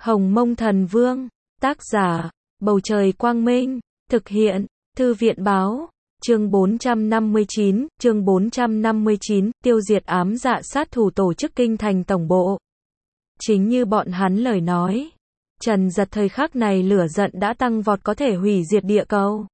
Hồng Mông Thần Vương, tác giả, Bầu Trời Quang Minh, thực hiện, Thư viện báo, chương 459, tiêu diệt ám dạ sát thủ tổ chức kinh thành tổng bộ. Chính như bọn hắn lời nói, Trần Giật thời khắc này lửa giận đã tăng vọt có thể hủy diệt địa cầu.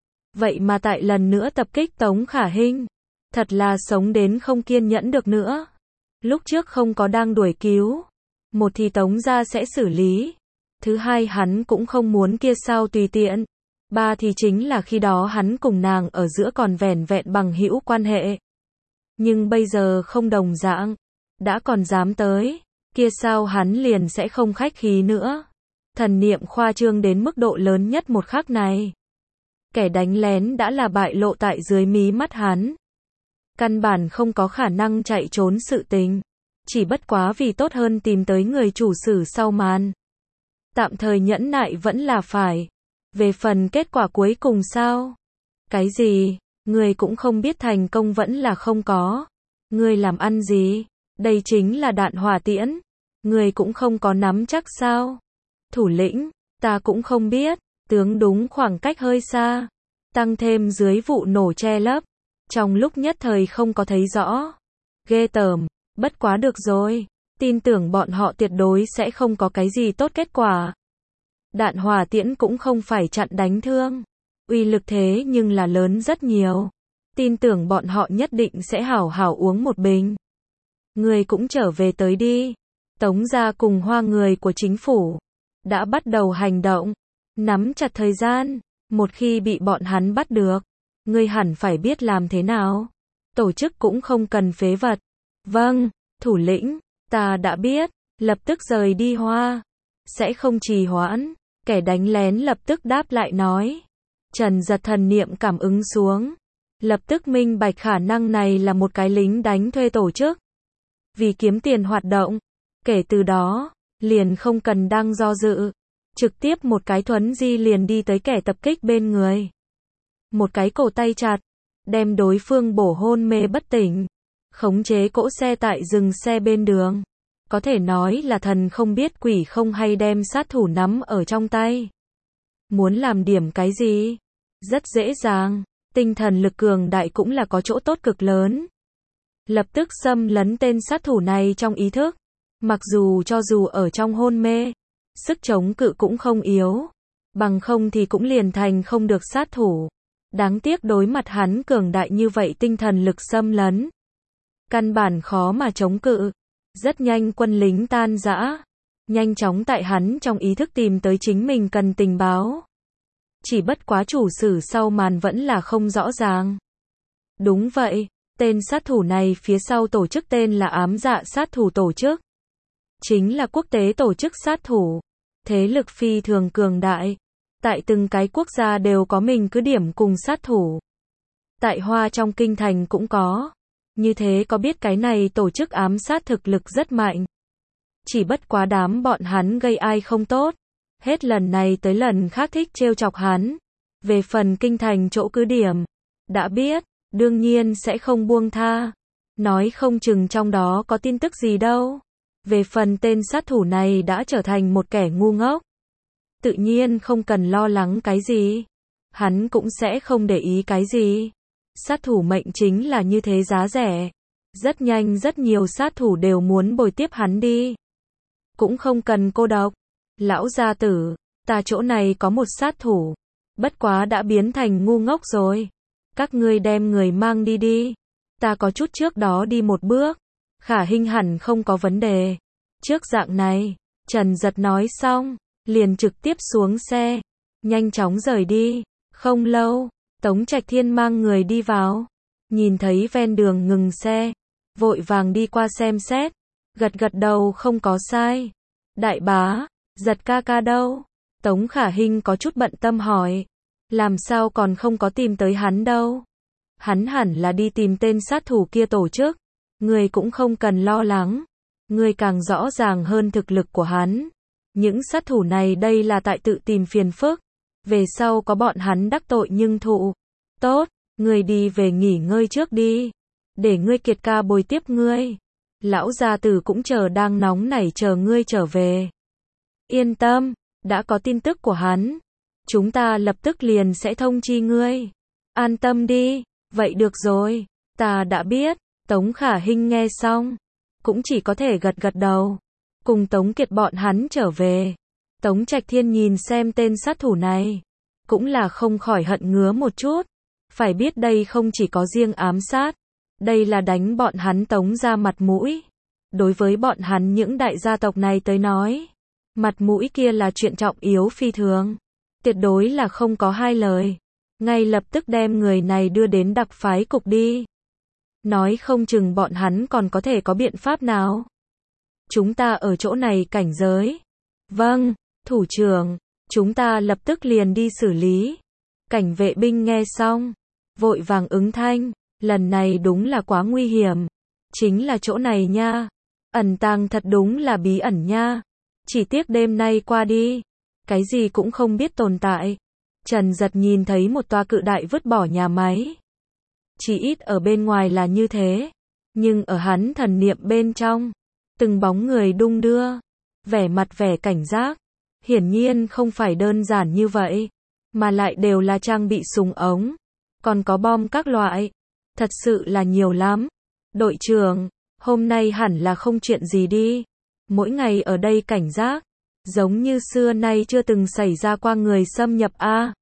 Vậy mà tại lần nữa tập kích Tống Khả Hinh, thật là sống đến không kiên nhẫn được nữa. Lúc trước không có đang đuổi cứu, một thì Tống gia sẽ xử lý, thứ hai hắn cũng không muốn kia sao tùy tiện, ba thì chính là khi đó hắn cùng nàng ở giữa còn vẻn vẹn bằng hữu quan hệ. Nhưng bây giờ không đồng dạng, đã còn dám tới, kia sao hắn liền sẽ không khách khí nữa. Thần niệm khoa trương đến mức độ lớn nhất một khắc này. Kẻ đánh lén đã là bại lộ tại dưới mí mắt hắn. Căn bản không có khả năng chạy trốn sự tình. Chỉ bất quá vì tốt hơn tìm tới người chủ sử sau màn. Tạm thời nhẫn nại vẫn là phải. Về phần kết quả cuối cùng sao? Cái gì? Người cũng không biết thành công vẫn là không có. Người làm ăn gì? Đây chính là đạn hỏa tiễn. Người cũng không có nắm chắc sao? Thủ lĩnh, ta cũng không biết. Tướng đúng khoảng cách hơi xa. Tăng thêm dưới vụ nổ che lấp. Trong lúc nhất thời không có thấy rõ. Ghê tởm, bất quá được rồi. Tin tưởng bọn họ tuyệt đối sẽ không có cái gì tốt kết quả. Đạn hỏa tiễn cũng không phải chặn đánh thương. Uy lực thế nhưng là lớn rất nhiều. Tin tưởng bọn họ nhất định sẽ hảo hảo uống một bình. Người cũng trở về tới đi. Tống gia cùng Hoa người của chính phủ đã bắt đầu hành động. Nắm chặt thời gian. Một khi bị bọn hắn bắt được, ngươi hẳn phải biết làm thế nào. Tổ chức cũng không cần phế vật. Vâng, thủ lĩnh, ta đã biết. Lập tức rời đi Hoa. Sẽ không trì hoãn. Kẻ đánh lén lập tức đáp lại nói. Trần Giật thần niệm cảm ứng xuống. Lập tức minh bạch khả năng này là một cái lính đánh thuê tổ chức. Vì kiếm tiền hoạt động. Kể từ đó, liền không cần đang do dự. Trực tiếp một cái thuấn di liền đi tới kẻ tập kích bên người. Một cái cổ tay chặt. Đem đối phương bổ hôn mê bất tỉnh. Khống chế cỗ xe tại dừng xe bên đường. Có thể nói là thần không biết quỷ không hay đem sát thủ nắm ở trong tay. Muốn làm điểm cái gì? Rất dễ dàng. Tinh thần lực cường đại cũng là có chỗ tốt cực lớn. Lập tức xâm lấn tên sát thủ này trong ý thức. Mặc dù cho dù ở trong hôn mê, sức chống cự cũng không yếu. Bằng không thì cũng liền thành không được sát thủ. Đáng tiếc đối mặt hắn cường đại như vậy tinh thần lực xâm lấn. Căn bản khó mà chống cự. Rất nhanh quân lính tan rã. Nhanh chóng tại hắn trong ý thức tìm tới chính mình cần tình báo. Chỉ bất quá chủ sử sau màn vẫn là không rõ ràng. Đúng vậy, tên sát thủ này phía sau tổ chức tên là ám dạ sát thủ tổ chức. Chính là quốc tế tổ chức sát thủ. Thế lực phi thường cường đại. Tại từng cái quốc gia đều có mình cứ điểm cùng sát thủ. Tại Hoa trong kinh thành cũng có. Như thế có biết cái này tổ chức ám sát thực lực rất mạnh. Chỉ bất quá đám bọn hắn gây ai không tốt. Hết lần này tới lần khác thích trêu chọc hắn. Về phần kinh thành chỗ cứ điểm. Đã biết, đương nhiên sẽ không buông tha. Nói không chừng trong đó có tin tức gì đâu. Về phần tên sát thủ này đã trở thành một kẻ ngu ngốc. Tự nhiên không cần lo lắng cái gì. Hắn cũng sẽ không để ý cái gì. Sát thủ mệnh chính là như thế giá rẻ. Rất nhanh rất nhiều sát thủ đều muốn bồi tiếp hắn đi. Cũng không cần cô độc. Lão gia tử, ta chỗ này có một sát thủ. Bất quá đã biến thành ngu ngốc rồi. Các ngươi đem người mang đi đi. Ta có chút trước đó đi một bước. Khả Hinh hẳn không có vấn đề. Trước dạng này, Trần Giật nói xong, liền trực tiếp xuống xe. Nhanh chóng rời đi. Không lâu, Tống Trạch Thiên mang người đi vào. Nhìn thấy ven đường ngừng xe. Vội vàng đi qua xem xét. Gật gật đầu không có sai. Đại bá, Giật ca ca đâu? Tống Khả Hinh có chút bận tâm hỏi. Làm sao còn không có tìm tới hắn đâu? Hắn hẳn là đi tìm tên sát thủ kia tổ chức. Người cũng không cần lo lắng. Người càng rõ ràng hơn thực lực của hắn. Những sát thủ này đây là tại tự tìm phiền phức. Về sau có bọn hắn đắc tội nhưng thụ. Tốt, người đi về nghỉ ngơi trước đi. Để ngươi Kiệt ca bồi tiếp ngươi. Lão gia tử cũng đang nóng nảy chờ ngươi trở về. Yên tâm, đã có tin tức của hắn. Chúng ta lập tức liền sẽ thông chi ngươi. An tâm đi, vậy được rồi, ta đã biết. Tống Khả Hinh nghe xong, cũng chỉ có thể gật gật đầu. Cùng Tống Kiệt bọn hắn trở về. Tống Trạch Thiên nhìn xem tên sát thủ này, cũng là không khỏi hận ngứa một chút. Phải biết đây không chỉ có riêng ám sát, đây là đánh bọn hắn Tống ra mặt mũi. Đối với bọn hắn những đại gia tộc này tới nói, mặt mũi kia là chuyện trọng yếu phi thường. Tuyệt đối là không có hai lời. Ngay lập tức đem người này đưa đến đặc phái cục đi. Nói không chừng bọn hắn còn có thể có biện pháp nào. Chúng ta ở chỗ này cảnh giới. Vâng, thủ trưởng, chúng ta lập tức liền đi xử lý. Cảnh vệ binh nghe xong, vội vàng ứng thanh, lần này đúng là quá nguy hiểm. Chính là chỗ này nha. Ẩn tàng thật đúng là bí ẩn nha. Chỉ tiếc đêm nay qua đi, cái gì cũng không biết tồn tại. Trần Giật nhìn thấy một tòa cự đại vứt bỏ nhà máy. Chỉ ít ở bên ngoài là như thế, nhưng ở hắn thần niệm bên trong, từng bóng người đung đưa, vẻ mặt vẻ cảnh giác. Hiển nhiên không phải đơn giản như vậy, mà lại đều là trang bị súng ống, còn có bom các loại. Thật sự là nhiều lắm. Đội trưởng, hôm nay hẳn là không chuyện gì đi. Mỗi ngày ở đây cảnh giác, giống như xưa nay chưa từng xảy ra qua người xâm nhập a.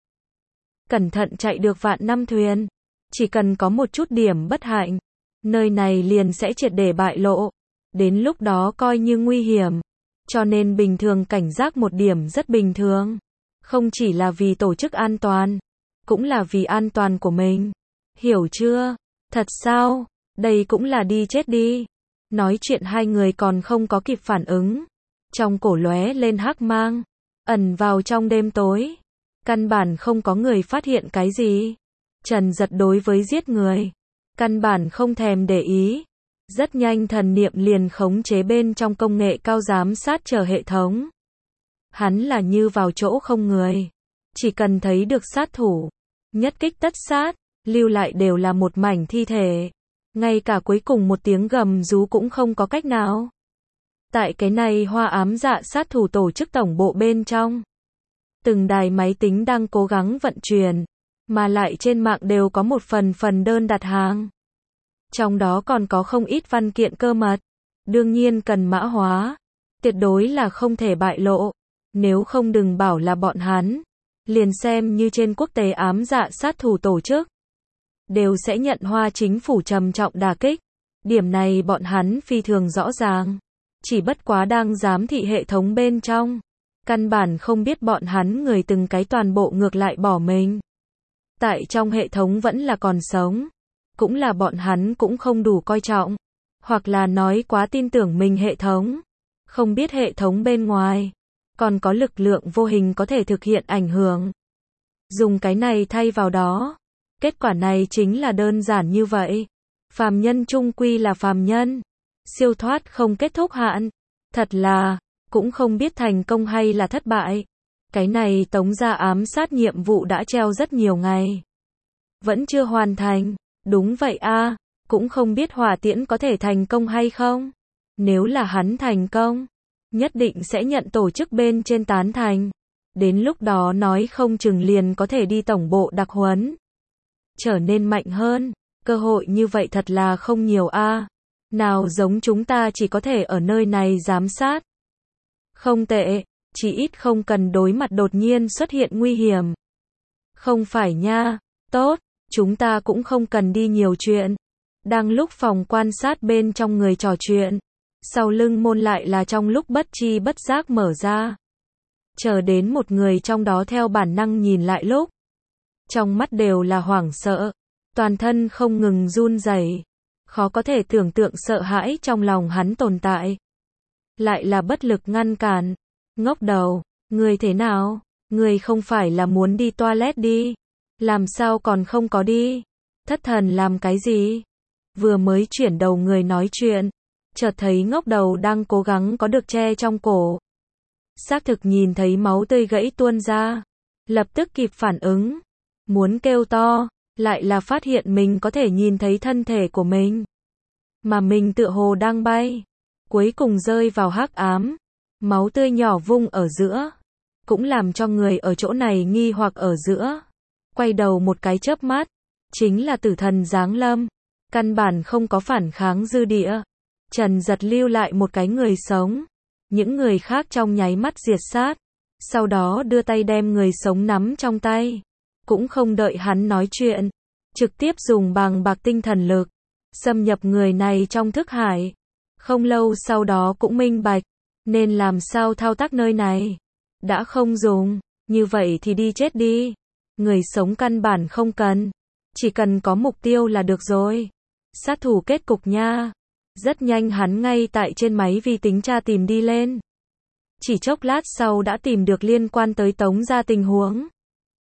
Cẩn thận chạy được vạn năm thuyền. Chỉ cần có một chút điểm bất hạnh, nơi này liền sẽ triệt để bại lộ. Đến lúc đó coi như nguy hiểm. Cho nên bình thường cảnh giác một điểm rất bình thường. Không chỉ là vì tổ chức an toàn, cũng là vì an toàn của mình. Hiểu chưa? Thật sao? Đây cũng là đi chết đi. Nói chuyện hai người còn không có kịp phản ứng. Trong cổ lóe lên hắc mang, ẩn vào trong đêm tối. Căn bản không có người phát hiện cái gì. Trần Giật đối với giết người, căn bản không thèm để ý. Rất nhanh thần niệm liền khống chế bên trong công nghệ cao giám sát chờ hệ thống. Hắn là như vào chỗ không người. Chỉ cần thấy được sát thủ, nhất kích tất sát, lưu lại đều là một mảnh thi thể. Ngay cả cuối cùng một tiếng gầm rú cũng không có cách nào. Tại cái này hoa ám dạ sát thủ tổ chức tổng bộ bên trong, từng đài máy tính đang cố gắng vận chuyển, mà lại trên mạng đều có một phần đơn đặt hàng. Trong đó còn có không ít văn kiện cơ mật, đương nhiên cần mã hóa, tuyệt đối là không thể bại lộ, nếu không đừng bảo là bọn hắn, liền xem như trên quốc tế ám dạ sát thủ tổ chức, đều sẽ nhận Hoa chính phủ trầm trọng đả kích. Điểm này bọn hắn phi thường rõ ràng, chỉ bất quá đang giám thị hệ thống bên trong, căn bản không biết bọn hắn người từng cái toàn bộ ngược lại bỏ mình. Tại trong hệ thống vẫn là còn sống, cũng là bọn hắn cũng không đủ coi trọng, hoặc là nói quá tin tưởng mình hệ thống, không biết hệ thống bên ngoài còn có lực lượng vô hình có thể thực hiện ảnh hưởng. Dùng cái này thay vào đó, kết quả này chính là đơn giản như vậy. Phàm nhân chung quy là phàm nhân, siêu thoát không kết thúc hạn. Thật là, cũng không biết thành công hay là thất bại. Cái này Tống gia ám sát nhiệm vụ đã treo rất nhiều ngày, vẫn chưa hoàn thành. Đúng vậy a, cũng không biết hỏa tiễn có thể thành công hay không. Nếu là hắn thành công, nhất định sẽ nhận tổ chức bên trên tán thành. Đến lúc đó nói không chừng liền có thể đi tổng bộ đặc huấn, trở nên mạnh hơn. Cơ hội như vậy thật là không nhiều a. Nào giống chúng ta chỉ có thể ở nơi này giám sát. Không tệ, chỉ ít không cần đối mặt đột nhiên xuất hiện nguy hiểm. Không phải nha, tốt, chúng ta cũng không cần đi nhiều chuyện. Đang lúc phòng quan sát bên trong người trò chuyện, sau lưng môn lại là trong lúc bất chi bất giác mở ra. Chờ đến một người trong đó theo bản năng nhìn lại lúc, trong mắt đều là hoảng sợ, toàn thân không ngừng run rẩy, khó có thể tưởng tượng sợ hãi trong lòng hắn tồn tại. Lại là bất lực ngăn cản. Ngốc đầu, người thế nào? Người không phải là muốn đi toilet đi? Làm sao còn không có đi? Thất thần làm cái gì? Vừa mới chuyển đầu người nói chuyện, chợt thấy ngốc đầu đang cố gắng có được che trong cổ. Xác thực nhìn thấy máu tươi gãy tuôn ra, lập tức kịp phản ứng, muốn kêu to, lại là phát hiện mình có thể nhìn thấy thân thể của mình, mà mình tựa hồ đang bay, cuối cùng rơi vào hắc ám. máu tươi nhỏ vung ở giữa, cũng làm cho người ở chỗ này nghi hoặc ở giữa. Quay đầu một cái chớp mắt, chính là tử thần giáng lâm, căn bản không có phản kháng dư địa. Trần Giật lưu lại một cái người sống, những người khác trong nháy mắt diệt sát, sau đó đưa tay đem người sống nắm trong tay, cũng không đợi hắn nói chuyện, trực tiếp dùng bàng bạc tinh thần lực, xâm nhập người này trong thức hải. Không lâu sau đó cũng minh bạch, nên làm sao thao tác nơi này. Đã không dùng, như vậy thì đi chết đi. Người sống căn bản không cần, chỉ cần có mục tiêu là được rồi. Sát thủ kết cục nha. Rất nhanh hắn ngay tại trên máy vi tính tra tìm đi lên. Chỉ chốc lát sau đã tìm được liên quan tới Tống gia tình huống.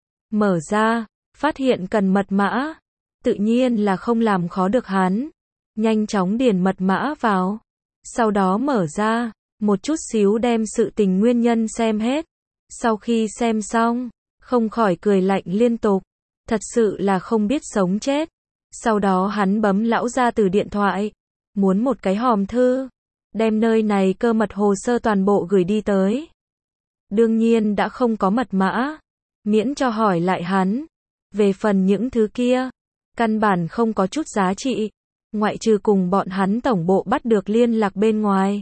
Mở ra, phát hiện cần mật mã. Tự nhiên là không làm khó được hắn. Nhanh chóng điền mật mã vào. Sau đó mở ra, một chút xíu đem sự tình nguyên nhân xem hết. Sau khi xem xong, không khỏi cười lạnh liên tục. Thật sự là không biết sống chết. Sau đó hắn bấm lão gia từ điện thoại. Muốn một cái hòm thư. Đem nơi này cơ mật hồ sơ toàn bộ gửi đi tới. Đương nhiên đã không có mật mã. Miễn cho hỏi lại hắn. Về phần những thứ kia, căn bản không có chút giá trị. Ngoại trừ cùng bọn hắn tổng bộ bắt được liên lạc bên ngoài.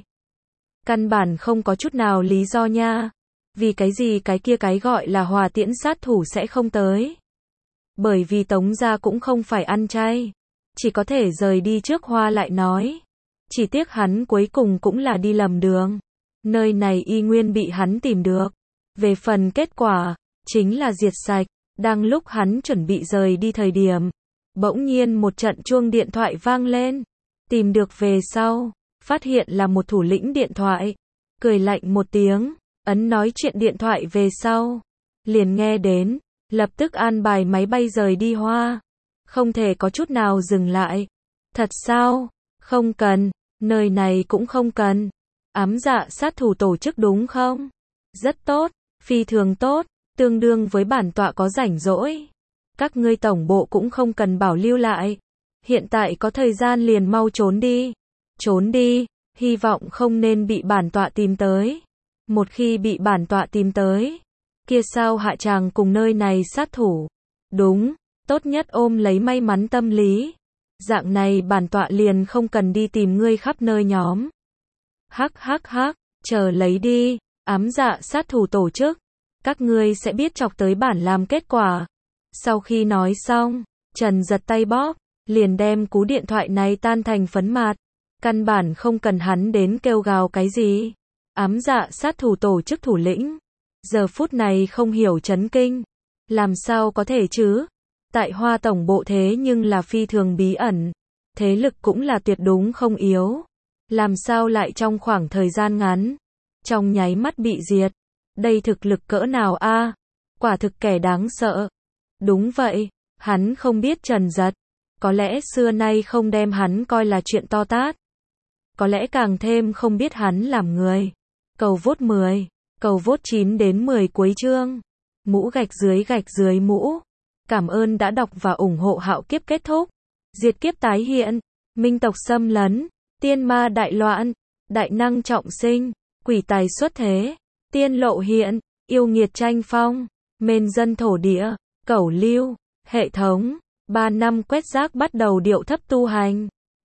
Căn bản không có chút nào lý do nha. Vì cái gì cái kia cái gọi là Hòa Tiễn sát thủ sẽ không tới. Bởi vì Tống gia cũng không phải ăn chay. Chỉ có thể rời đi trước Hoa lại nói. Chỉ tiếc hắn cuối cùng cũng là đi lầm đường. Nơi này y nguyên bị hắn tìm được. Về phần kết quả, chính là diệt sạch. Đang lúc hắn chuẩn bị rời đi thời điểm, bỗng nhiên một trận chuông điện thoại vang lên. Tìm được về sau, phát hiện là một thủ lĩnh điện thoại. Cười lạnh một tiếng, ấn nói chuyện điện thoại về sau. Liền nghe đến, lập tức an bài máy bay rời đi Hoa. Không thể có chút nào dừng lại. Thật sao? Không cần, nơi này cũng không cần. Ám dạ sát thủ tổ chức đúng không? Rất tốt, phi thường tốt, tương đương với bản tọa có rảnh rỗi. Các ngươi tổng bộ cũng không cần bảo lưu lại. Hiện tại có thời gian liền mau trốn đi. Trốn đi, hy vọng không nên bị bản tọa tìm tới. Một khi bị bản tọa tìm tới, kia sao hạ tràng cùng nơi này sát thủ. Đúng, tốt nhất ôm lấy may mắn tâm lý. Dạng này bản tọa liền không cần đi tìm ngươi khắp nơi nhóm. Hắc hắc hắc, chờ lấy đi, ám dạ sát thủ tổ chức. Các ngươi sẽ biết chọc tới bản làm kết quả. Sau khi nói xong, Trần giật tay bóp, liền đem cú điện thoại này tan thành phấn mạt. Căn bản không cần hắn đến kêu gào cái gì. Ám dạ sát thủ tổ chức thủ lĩnh. Giờ phút này không hiểu chấn kinh. Làm sao có thể chứ? Tại Hoa tổng bộ thế nhưng là phi thường bí ẩn. Thế lực cũng là tuyệt đúng không yếu. Làm sao lại trong khoảng thời gian ngắn, trong nháy mắt bị diệt. Đây thực lực cỡ nào a? Quả thực kẻ đáng sợ. Đúng vậy, hắn không biết Trần Giật. Có lẽ xưa nay không đem hắn coi là chuyện to tát. Có lẽ càng thêm không biết hắn làm người. Cầu vote 10, cầu vote 9 đến 10 cuối chương. Mũ gạch dưới mũ. Cảm ơn đã đọc và ủng hộ Hạo Kiếp kết thúc. Diệt kiếp tái hiện, minh tộc xâm lấn, tiên ma đại loạn, đại năng trọng sinh, quỷ tài xuất thế, tiên lộ hiện, yêu nghiệt tranh phong, mên dân thổ địa, cẩu lưu, hệ thống, 3 năm quét rác bắt đầu điệu thấp tu hành.